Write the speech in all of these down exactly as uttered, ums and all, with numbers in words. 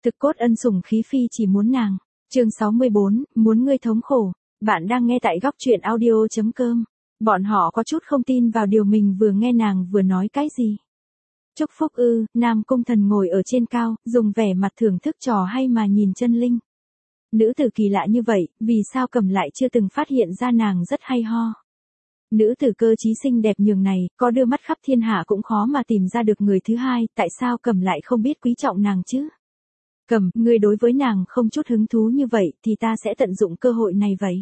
Thực cốt ân sủng khí phi chỉ muốn nàng. Chương sáu mươi bốn, muốn ngươi thống khổ. Bạn đang nghe tại góc truyện audio chấm com. Bọn họ có chút không tin vào điều mình vừa nghe nàng vừa nói cái gì. Chúc phúc ư, Nam Cung Thần ngồi ở trên cao, dùng vẻ mặt thưởng thức trò hay mà nhìn Chân Linh. Nữ tử kỳ lạ như vậy, vì sao Cầm lại chưa từng phát hiện ra nàng rất hay ho. Nữ tử cơ trí xinh đẹp nhường này, có đưa mắt khắp thiên hạ cũng khó mà tìm ra được người thứ hai, tại sao Cầm lại không biết quý trọng nàng chứ? Cầm, ngươi đối với nàng không chút hứng thú như vậy, thì ta sẽ tận dụng cơ hội này vậy.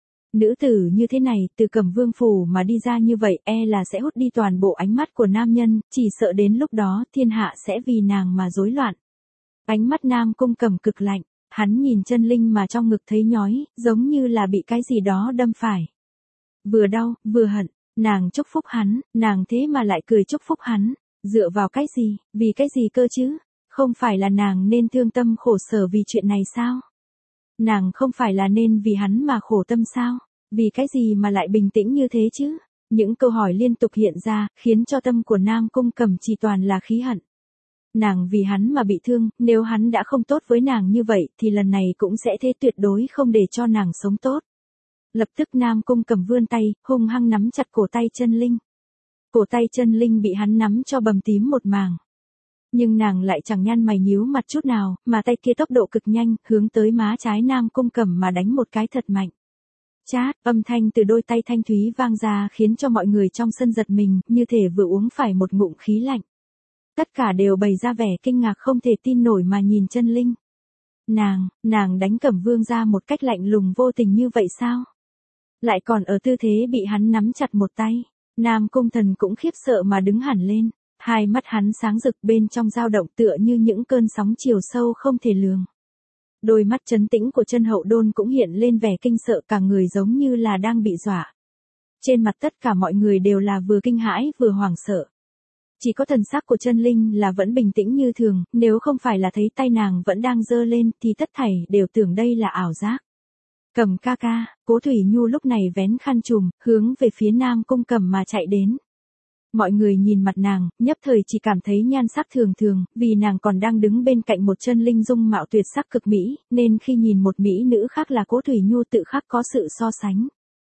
Nữ tử như thế này, từ Cầm vương phủ mà đi ra như vậy, e là sẽ hút đi toàn bộ ánh mắt của nam nhân, chỉ sợ đến lúc đó, thiên hạ sẽ vì nàng mà rối loạn. Ánh mắt Nam Cung Cầm cực lạnh, hắn nhìn Chân Linh mà trong ngực thấy nhói, giống như là bị cái gì đó đâm phải. Vừa đau, vừa hận, nàng chúc phúc hắn, nàng thế mà lại cười chúc phúc hắn, dựa vào cái gì, vì cái gì cơ chứ? Không phải là nàng nên thương tâm khổ sở vì chuyện này sao? Nàng không phải là nên vì hắn mà khổ tâm sao? Vì cái gì mà lại bình tĩnh như thế chứ? Những câu hỏi liên tục hiện ra, khiến cho tâm của Nam Cung Cầm chỉ toàn là khí hận. Nàng vì hắn mà bị thương, nếu hắn đã không tốt với nàng như vậy, thì lần này cũng sẽ thế, tuyệt đối không để cho nàng sống tốt. Lập tức Nam Cung Cầm vươn tay, hung hăng nắm chặt cổ tay Chân Linh. Cổ tay Chân Linh bị hắn nắm cho bầm tím một mảng. Nhưng nàng lại chẳng nhăn mày nhíu mặt chút nào, mà tay kia tốc độ cực nhanh, hướng tới má trái Nam Cung Cầm mà đánh một cái thật mạnh. Chát, âm thanh từ đôi tay thanh thúy vang ra khiến cho mọi người trong sân giật mình, như thể vừa uống phải một ngụm khí lạnh. Tất cả đều bày ra vẻ kinh ngạc không thể tin nổi mà nhìn Chân Linh. Nàng, nàng đánh Cẩm Vương ra một cách lạnh lùng vô tình như vậy sao? Lại còn ở tư thế bị hắn nắm chặt một tay. Nam Cung Thần cũng khiếp sợ mà đứng hẳn lên. Hai mắt hắn sáng rực, bên trong dao động tựa như những cơn sóng chiều sâu không thể lường. Đôi mắt trấn tĩnh của Chân Hậu Đôn cũng hiện lên vẻ kinh sợ, cả người giống như là đang bị dọa. Trên mặt tất cả mọi người đều là vừa kinh hãi vừa hoảng sợ. Chỉ có thần sắc của Chân Linh là vẫn bình tĩnh như thường, nếu không phải là thấy tay nàng vẫn đang giơ lên thì tất thảy đều tưởng đây là ảo giác. Cầm ca ca, Cố Thủy Nhu lúc này vén khăn trùm, hướng về phía Nam Cung Cầm mà chạy đến. Mọi người nhìn mặt nàng, nhất thời chỉ cảm thấy nhan sắc thường thường, vì nàng còn đang đứng bên cạnh một Chân Linh dung mạo tuyệt sắc cực mỹ, nên khi nhìn một mỹ nữ khác là Cố Thủy Nhu tự khắc có sự so sánh.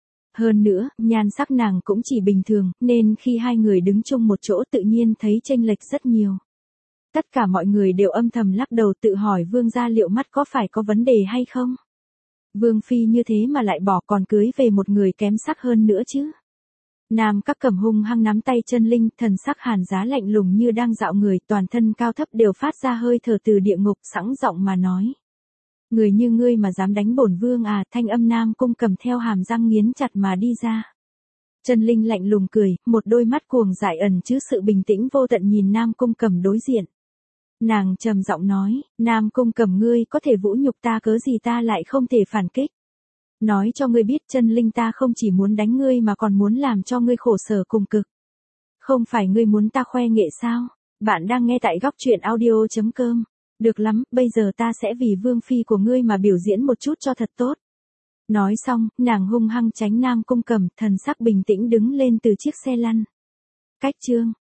Hơn nữa, nhan sắc nàng cũng chỉ bình thường, nên khi hai người đứng chung một chỗ tự nhiên thấy chênh lệch rất nhiều. Tất cả mọi người đều âm thầm lắc đầu tự hỏi Vương gia liệu mắt có phải có vấn đề hay không? Vương phi như thế mà lại bỏ còn cưới về một người kém sắc hơn nữa chứ? Nam Các Cẩm hung hăng nắm tay Chân Linh, thần sắc hàn giá lạnh lùng như đang dạo người, toàn thân cao thấp đều phát ra hơi thở từ địa ngục, sẵn giọng mà nói. Người như ngươi mà dám đánh bổn vương à? Thanh âm Nam Cung Cầm theo hàm răng nghiến chặt mà đi ra. Chân Linh lạnh lùng cười, một đôi mắt cuồng dại ẩn chứa sự bình tĩnh vô tận nhìn Nam Cung Cầm đối diện. Nàng trầm giọng nói, Nam Cung Cầm ngươi có thể vũ nhục ta cớ gì ta lại không thể phản kích. Nói cho ngươi biết Chân Linh ta không chỉ muốn đánh ngươi mà còn muốn làm cho ngươi khổ sở cùng cực. Không phải ngươi muốn ta khoe nghệ sao? Bạn đang nghe tại góc truyện audio chấm com. Được lắm, bây giờ ta sẽ vì vương phi của ngươi mà biểu diễn một chút cho thật tốt. Nói xong, nàng hung hăng tránh Nam Cung Cầm, thần sắc bình tĩnh đứng lên từ chiếc xe lăn. Cách chương.